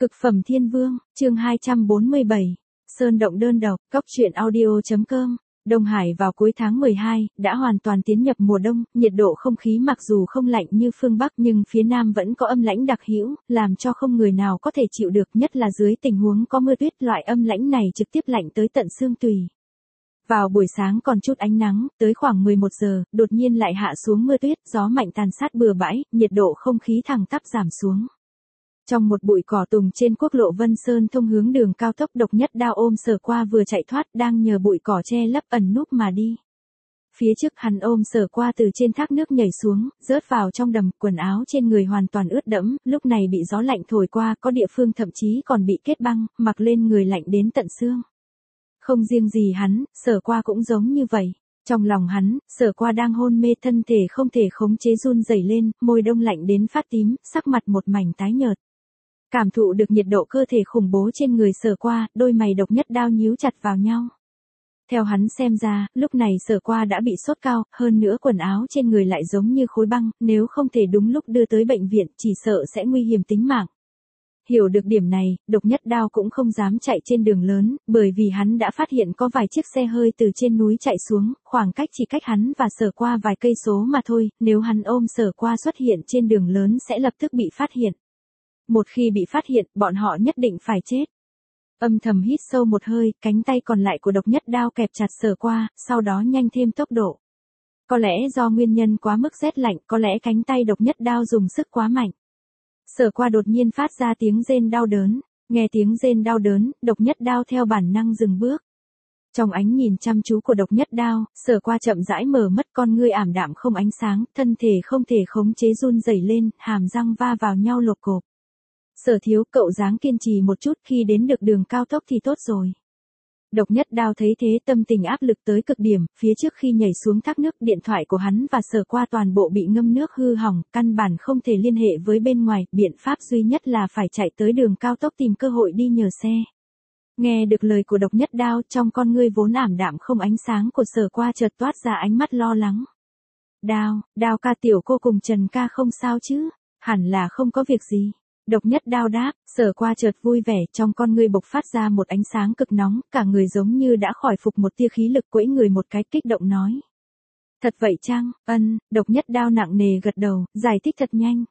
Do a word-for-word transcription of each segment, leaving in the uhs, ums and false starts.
Cực phẩm thiên vương, chương hai trăm bốn mươi bảy, Sơn động đơn độc, cốc truyện audio.com. Đông Hải vào cuối tháng mười hai, đã hoàn toàn tiến nhập mùa đông, nhiệt độ không khí mặc dù không lạnh như phương Bắc nhưng phía Nam vẫn có âm lãnh đặc hữu, làm cho không người nào có thể chịu được, nhất là dưới tình huống có mưa tuyết, loại âm lãnh này trực tiếp lạnh tới tận xương tủy. Vào buổi sáng còn chút ánh nắng, tới khoảng mười một giờ, đột nhiên lại hạ xuống mưa tuyết, gió mạnh tàn sát bừa bãi, nhiệt độ không khí thẳng tắp giảm xuống. Trong một bụi cỏ tùng trên quốc lộ Vân Sơn thông hướng đường cao tốc, Độc Nhất Đao ôm Sở Qua vừa chạy thoát, đang nhờ bụi cỏ che lấp ẩn núp mà đi. Phía trước hắn ôm Sở Qua từ trên thác nước nhảy xuống, rớt vào trong đầm, quần áo trên người hoàn toàn ướt đẫm, lúc này bị gió lạnh thổi qua, có địa phương thậm chí còn bị kết băng, mặc lên người lạnh đến tận xương. Không riêng gì hắn, Sở Qua cũng giống như vậy. Trong lòng hắn, Sở Qua đang hôn mê, thân thể không thể khống chế run rẩy lên, môi đông lạnh đến phát tím, sắc mặt một mảnh tái nhợt. Cảm thụ được nhiệt độ cơ thể khủng bố trên người Sở Qua, đôi mày Độc Nhất Đao nhíu chặt vào nhau. Theo hắn xem ra, lúc này Sở Qua đã bị sốt cao, hơn nữa quần áo trên người lại giống như khối băng, nếu không thể đúng lúc đưa tới bệnh viện, chỉ sợ sẽ nguy hiểm tính mạng. Hiểu được điểm này, Độc Nhất Đao cũng không dám chạy trên đường lớn, bởi vì hắn đã phát hiện có vài chiếc xe hơi từ trên núi chạy xuống, khoảng cách chỉ cách hắn và Sở Qua vài cây số mà thôi, nếu hắn ôm Sở Qua xuất hiện trên đường lớn sẽ lập tức bị phát hiện. Một khi bị phát hiện, bọn họ nhất định phải chết. Âm thầm hít sâu một hơi, cánh tay còn lại của Độc Nhất Đao kẹp chặt Sở Qua, sau đó nhanh thêm tốc độ. Có lẽ do nguyên nhân quá mức rét lạnh, có lẽ cánh tay Độc Nhất Đao dùng sức quá mạnh. Sở Qua đột nhiên phát ra tiếng rên đau đớn, nghe tiếng rên đau đớn, Độc Nhất Đao theo bản năng dừng bước. Trong ánh nhìn chăm chú của Độc Nhất Đao, Sở Qua chậm rãi mở mắt, con ngươi ảm đạm không ánh sáng, thân thể không thể khống chế run rẩy lên, hàm răng va vào nhau lộp cộp. Sở thiếu, cậu dáng kiên trì một chút, khi đến được đường cao tốc thì tốt rồi. Độc Nhất Đao thấy thế, tâm tình áp lực tới cực điểm, phía trước khi nhảy xuống thác nước, điện thoại của hắn và Sở Qua toàn bộ bị ngâm nước hư hỏng, căn bản không thể liên hệ với bên ngoài, biện pháp duy nhất là phải chạy tới đường cao tốc tìm cơ hội đi nhờ xe. Nghe được lời của Độc Nhất Đao, trong con ngươi vốn ảm đạm không ánh sáng của Sở Qua chợt toát ra ánh mắt lo lắng. Đao, Đao ca, tiểu cô cùng Trần ca không sao chứ? Hẳn là không có việc gì. Độc Nhất Đao đáp, Sở Qua chợt vui vẻ, trong con ngươi bộc phát ra một ánh sáng cực nóng, cả người giống như đã khỏi phục một tia khí lực, quẫy người một cái, kích động nói. Thật vậy chăng? Ân, Độc Nhất Đao nặng nề gật đầu, giải thích thật nhanh.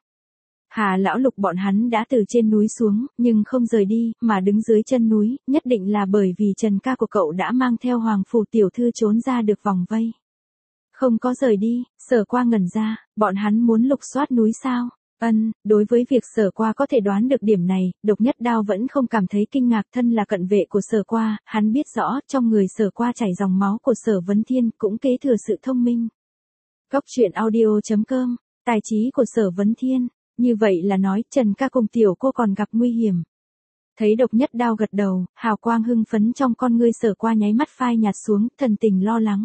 Hà lão Lục bọn hắn đã từ trên núi xuống, nhưng không rời đi, mà đứng dưới chân núi, nhất định là bởi vì Trần ca của cậu đã mang theo Hoàng phủ tiểu thư trốn ra được vòng vây. Không có rời đi, Sở Qua ngẩn ra, bọn hắn muốn lục soát núi sao? Ân, đối với việc Sở Qua có thể đoán được điểm này, Độc Nhất Đao vẫn không cảm thấy kinh ngạc, thân là cận vệ của Sở Qua, hắn biết rõ, trong người Sở Qua chảy dòng máu của Sở Vấn Thiên, cũng kế thừa sự thông minh. Cốc truyện audio.com, tài trí của Sở Vấn Thiên, như vậy là nói, Trần ca cùng tiểu cô còn gặp nguy hiểm. Thấy Độc Nhất Đao gật đầu, hào quang hưng phấn trong con ngươi Sở Qua nháy mắt phai nhạt xuống, thần tình lo lắng.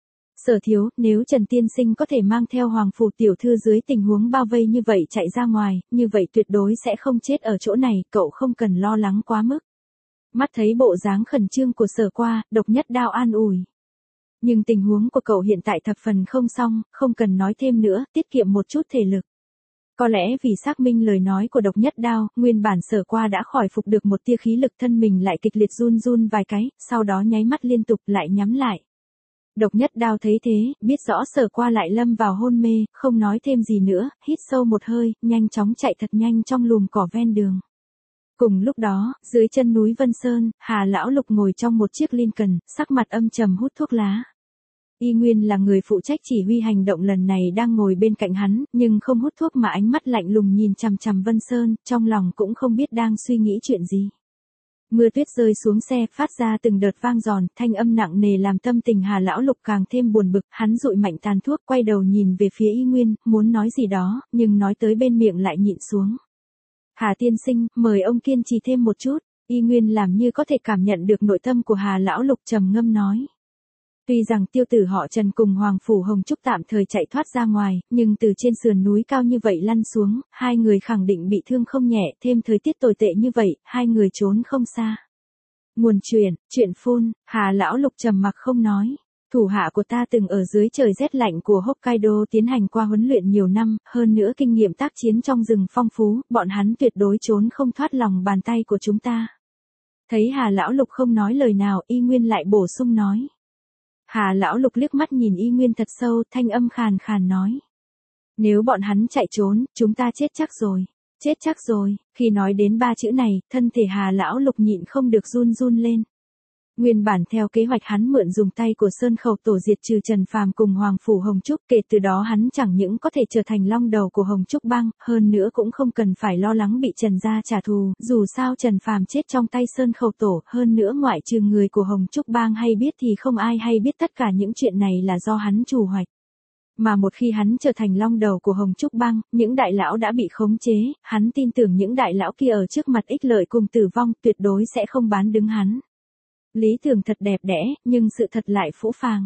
Sở thiếu, nếu Trần tiên sinh có thể mang theo Hoàng phủ tiểu thư dưới tình huống bao vây như vậy chạy ra ngoài, như vậy tuyệt đối sẽ không chết ở chỗ này, cậu không cần lo lắng quá mức. Mắt thấy bộ dáng khẩn trương của Sở Qua, Độc Nhất Đao an ủi. Nhưng tình huống của cậu hiện tại thập phần không xong, không cần nói thêm nữa, tiết kiệm một chút thể lực. Có lẽ vì xác minh lời nói của Độc Nhất Đao, nguyên bản Sở Qua đã khỏi phục được một tia khí lực, thân mình lại kịch liệt run run vài cái, sau đó nháy mắt liên tục lại nhắm lại. Độc Nhất Đao thấy thế, biết rõ Sở Qua lại lâm vào hôn mê, không nói thêm gì nữa, hít sâu một hơi, nhanh chóng chạy thật nhanh trong lùm cỏ ven đường. Cùng lúc đó, dưới chân núi Vân Sơn, Hà lão Lục ngồi trong một chiếc Lincoln, sắc mặt âm trầm hút thuốc lá. Y Nguyên là người phụ trách chỉ huy hành động lần này đang ngồi bên cạnh hắn, nhưng không hút thuốc mà ánh mắt lạnh lùng nhìn chằm chằm Vân Sơn, trong lòng cũng không biết đang suy nghĩ chuyện gì. Mưa tuyết rơi xuống xe, phát ra từng đợt vang giòn, thanh âm nặng nề làm tâm tình Hà lão Lục càng thêm buồn bực, hắn dụi mạnh tàn thuốc, quay đầu nhìn về phía Y Nguyên, muốn nói gì đó, nhưng nói tới bên miệng lại nhịn xuống. Hà tiên sinh, mời ông kiên trì thêm một chút. Y Nguyên làm như có thể cảm nhận được nội tâm của Hà lão Lục, trầm ngâm nói. Tuy rằng tiêu tử họ Trần cùng Hoàng phủ Hồng Trúc tạm thời chạy thoát ra ngoài, nhưng từ trên sườn núi cao như vậy lăn xuống, hai người khẳng định bị thương không nhẹ, thêm thời tiết tồi tệ như vậy, hai người trốn không xa. Nguồn truyền, chuyện phun, Hà lão Lục trầm mặc không nói. Thủ hạ của ta từng ở dưới trời rét lạnh của Hokkaido tiến hành qua huấn luyện nhiều năm, hơn nữa kinh nghiệm tác chiến trong rừng phong phú, bọn hắn tuyệt đối trốn không thoát lòng bàn tay của chúng ta. Thấy Hà Lão Lục không nói lời nào, Y Nguyên lại bổ sung nói. Hà Lão Lục liếc mắt nhìn Y Nguyên thật sâu, thanh âm khàn khàn nói. Nếu bọn hắn chạy trốn, chúng ta chết chắc rồi. Chết chắc rồi, khi nói đến ba chữ này, thân thể Hà Lão Lục nhịn không được run run lên. Nguyên bản theo kế hoạch hắn mượn dùng tay của Sơn Khẩu Tổ diệt trừ Trần Phàm cùng Hoàng Phủ Hồng Trúc, kể từ đó hắn chẳng những có thể trở thành long đầu của Hồng Trúc bang, hơn nữa cũng không cần phải lo lắng bị Trần gia trả thù, dù sao Trần Phàm chết trong tay Sơn Khẩu Tổ, hơn nữa ngoại trừ người của Hồng Trúc bang hay biết thì không ai hay biết tất cả những chuyện này là do hắn chủ hoạch. Mà một khi hắn trở thành long đầu của Hồng Trúc bang, những đại lão đã bị khống chế, hắn tin tưởng những đại lão kia ở trước mặt ích lợi cùng tử vong tuyệt đối sẽ không bán đứng hắn. Lý tưởng thật đẹp đẽ, nhưng sự thật lại phũ phàng.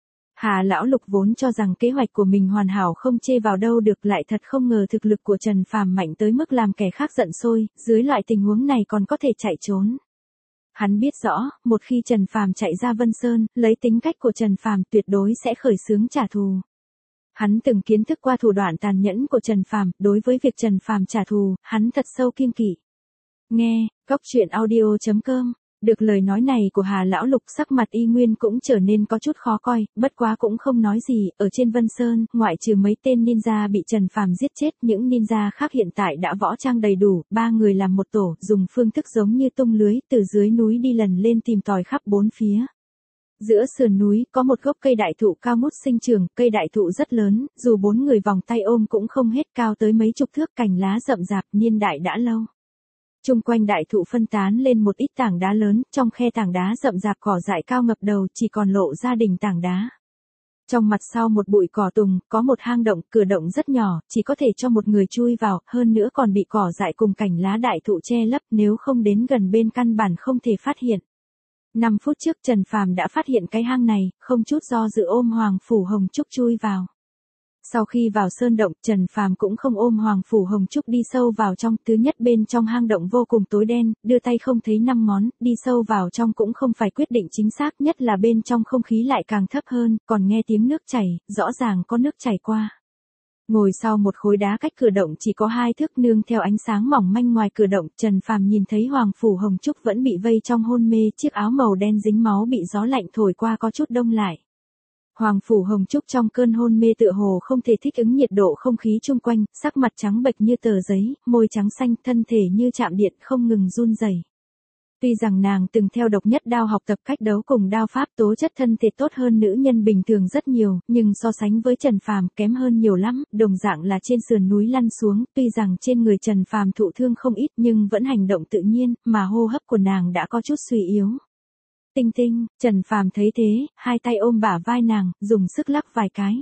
Hà Lão Lục vốn cho rằng kế hoạch của mình hoàn hảo không chê vào đâu được, lại thật không ngờ thực lực của Trần Phàm mạnh tới mức làm kẻ khác giận sôi, dưới loại tình huống này còn có thể chạy trốn. Hắn biết rõ, một khi Trần Phàm chạy ra Vân Sơn, lấy tính cách của Trần Phàm tuyệt đối sẽ khởi xướng trả thù. Hắn từng kiến thức qua thủ đoạn tàn nhẫn của Trần Phàm, đối với việc Trần Phàm trả thù, hắn thật sâu kiêng kỵ. Nghe, cốc truyện audio chấm com. Được lời nói này của Hà Lão Lục, sắc mặt Y Nguyên cũng trở nên có chút khó coi, bất quá cũng không nói gì, ở trên Vân Sơn, ngoại trừ mấy tên ninja bị Trần Phàm giết chết, những ninja khác hiện tại đã võ trang đầy đủ, ba người làm một tổ, dùng phương thức giống như tung lưới, từ dưới núi đi lần lên tìm tòi khắp bốn phía. Giữa sườn núi, có một gốc cây đại thụ cao ngút sinh trưởng, cây đại thụ rất lớn, dù bốn người vòng tay ôm cũng không hết, cao tới mấy chục thước, cành lá rậm rạp, niên đại đã lâu. Trung quanh đại thụ phân tán lên một ít tảng đá lớn, trong khe tảng đá rậm rạp cỏ dại cao ngập đầu, chỉ còn lộ ra đỉnh tảng đá. Trong mặt sau một bụi cỏ tùng, có một hang động, cửa động rất nhỏ, chỉ có thể cho một người chui vào, hơn nữa còn bị cỏ dại cùng cành lá đại thụ che lấp, nếu không đến gần bên căn bản không thể phát hiện. Năm phút trước Trần Phàm đã phát hiện cái hang này, không chút do dự ôm Hoàng Phủ Hồng Trúc chui vào. Sau khi vào sơn động, Trần Phàm cũng không ôm Hoàng Phủ Hồng Trúc đi sâu vào trong, thứ nhất bên trong hang động vô cùng tối đen, đưa tay không thấy năm ngón, đi sâu vào trong cũng không phải quyết định chính xác, nhất là bên trong không khí lại càng thấp hơn, còn nghe tiếng nước chảy, rõ ràng có nước chảy qua. Ngồi sau một khối đá cách cửa động chỉ có hai thước, nương theo ánh sáng mỏng manh ngoài cửa động, Trần Phàm nhìn thấy Hoàng Phủ Hồng Trúc vẫn bị vây trong hôn mê, chiếc áo màu đen dính máu bị gió lạnh thổi qua có chút đông lại. Hoàng Phủ Hồng Trúc trong cơn hôn mê tựa hồ không thể thích ứng nhiệt độ không khí chung quanh, sắc mặt trắng bệch như tờ giấy, môi trắng xanh, thân thể như chạm điện không ngừng run rẩy. Tuy rằng nàng từng theo độc nhất đao học tập cách đấu cùng đao pháp, tố chất thân thể tốt hơn nữ nhân bình thường rất nhiều, nhưng so sánh với Trần Phàm kém hơn nhiều lắm, đồng dạng là trên sườn núi lăn xuống, tuy rằng trên người Trần Phàm thụ thương không ít nhưng vẫn hành động tự nhiên, mà hô hấp của nàng đã có chút suy yếu. Tinh Tinh, Trần Phàm thấy thế, hai tay ôm bả vai nàng, dùng sức lắc vài cái.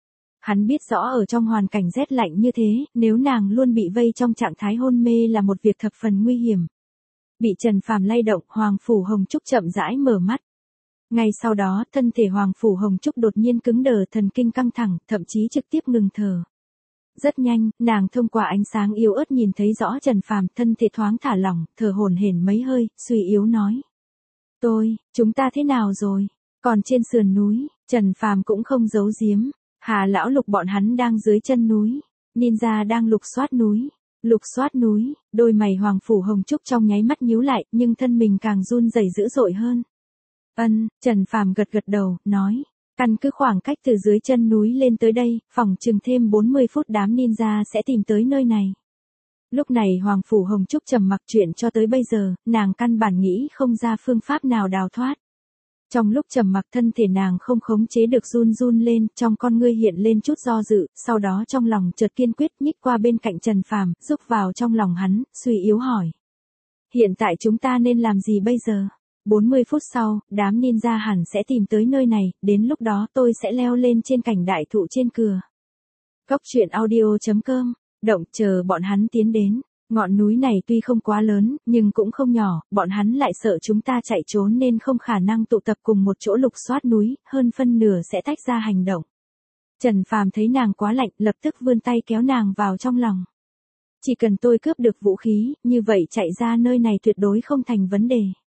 Hắn biết rõ ở trong hoàn cảnh rét lạnh như thế, nếu nàng luôn bị vây trong trạng thái hôn mê là một việc thập phần nguy hiểm. Bị Trần Phàm lay động, Hoàng Phủ Hồng Trúc chậm rãi mở mắt. Ngay sau đó, thân thể Hoàng Phủ Hồng Trúc đột nhiên cứng đờ, thần kinh căng thẳng, thậm chí trực tiếp ngừng thở. Rất nhanh, nàng thông qua ánh sáng yếu ớt nhìn thấy rõ Trần Phàm, thân thể thoáng thả lỏng, thở hổn hển mấy hơi, suy yếu nói. Tôi, chúng ta thế nào rồi? Còn trên sườn núi, Trần Phàm cũng không giấu giếm. Hà Lão Lục bọn hắn đang dưới chân núi. Ninja đang lục soát núi. Lục soát núi, đôi mày Hoàng Phủ Hồng Trúc trong nháy mắt nhíu lại, nhưng thân mình càng run rẩy dữ dội hơn. Ân, Trần Phàm gật gật đầu, nói. Căn cứ khoảng cách từ dưới chân núi lên tới đây, phỏng chừng thêm bốn mươi phút đám ninja sẽ tìm tới nơi này. Lúc này Hoàng Phủ Hồng Trúc trầm mặc, chuyện cho tới bây giờ, nàng căn bản nghĩ không ra phương pháp nào đào thoát. Trong lúc trầm mặc, thân thể nàng không khống chế được run run lên, trong con ngươi hiện lên chút do dự, sau đó trong lòng chợt kiên quyết, nhích qua bên cạnh Trần Phàm, rúc vào trong lòng hắn, suy yếu hỏi. Hiện tại chúng ta nên làm gì bây giờ? bốn mươi phút sau, đám ninja hẳn sẽ tìm tới nơi này, đến lúc đó tôi sẽ leo lên trên cành đại thụ trên cừa. Cốc truyện audio chấm com, động chờ bọn hắn tiến đến. Ngọn núi này tuy không quá lớn, nhưng cũng không nhỏ, bọn hắn lại sợ chúng ta chạy trốn nên không khả năng tụ tập cùng một chỗ lục soát núi, hơn phân nửa sẽ tách ra hành động. Trần Phàm thấy nàng quá lạnh, lập tức vươn tay kéo nàng vào trong lòng. Chỉ cần tôi cướp được vũ khí, như vậy chạy ra nơi này tuyệt đối không thành vấn đề.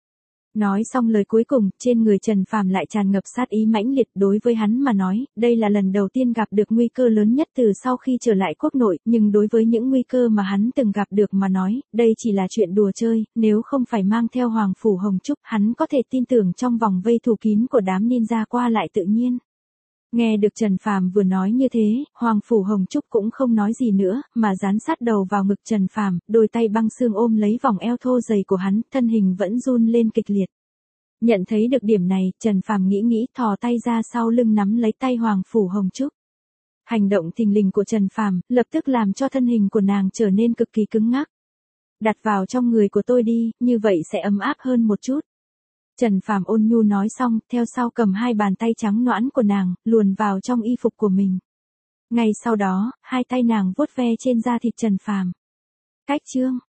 Nói xong lời cuối cùng, trên người Trần Phàm lại tràn ngập sát ý mãnh liệt. Đối với hắn mà nói, đây là lần đầu tiên gặp được nguy cơ lớn nhất từ sau khi trở lại quốc nội, nhưng đối với những nguy cơ mà hắn từng gặp được mà nói, đây chỉ là chuyện đùa chơi, nếu không phải mang theo Hoàng Phủ Hồng Trúc, hắn có thể tin tưởng trong vòng vây thủ kín của đám ninja qua lại tự nhiên. Nghe được Trần Phàm vừa nói như thế, Hoàng Phủ Hồng Trúc cũng không nói gì nữa, mà dán sát đầu vào ngực Trần Phàm, đôi tay băng xương ôm lấy vòng eo thô dày của hắn, thân hình vẫn run lên kịch liệt. Nhận thấy được điểm này, Trần Phàm nghĩ nghĩ thò tay ra sau lưng nắm lấy tay Hoàng Phủ Hồng Trúc. Hành động thình lình của Trần Phàm lập tức làm cho thân hình của nàng trở nên cực kỳ cứng ngắc. Đặt vào trong người của tôi đi, như vậy sẽ ấm áp hơn một chút. Trần Phàm ôn nhu nói xong, theo sau cầm hai bàn tay trắng nõn của nàng, luồn vào trong y phục của mình. Ngay sau đó, hai tay nàng vuốt ve trên da thịt Trần Phàm. Cách chương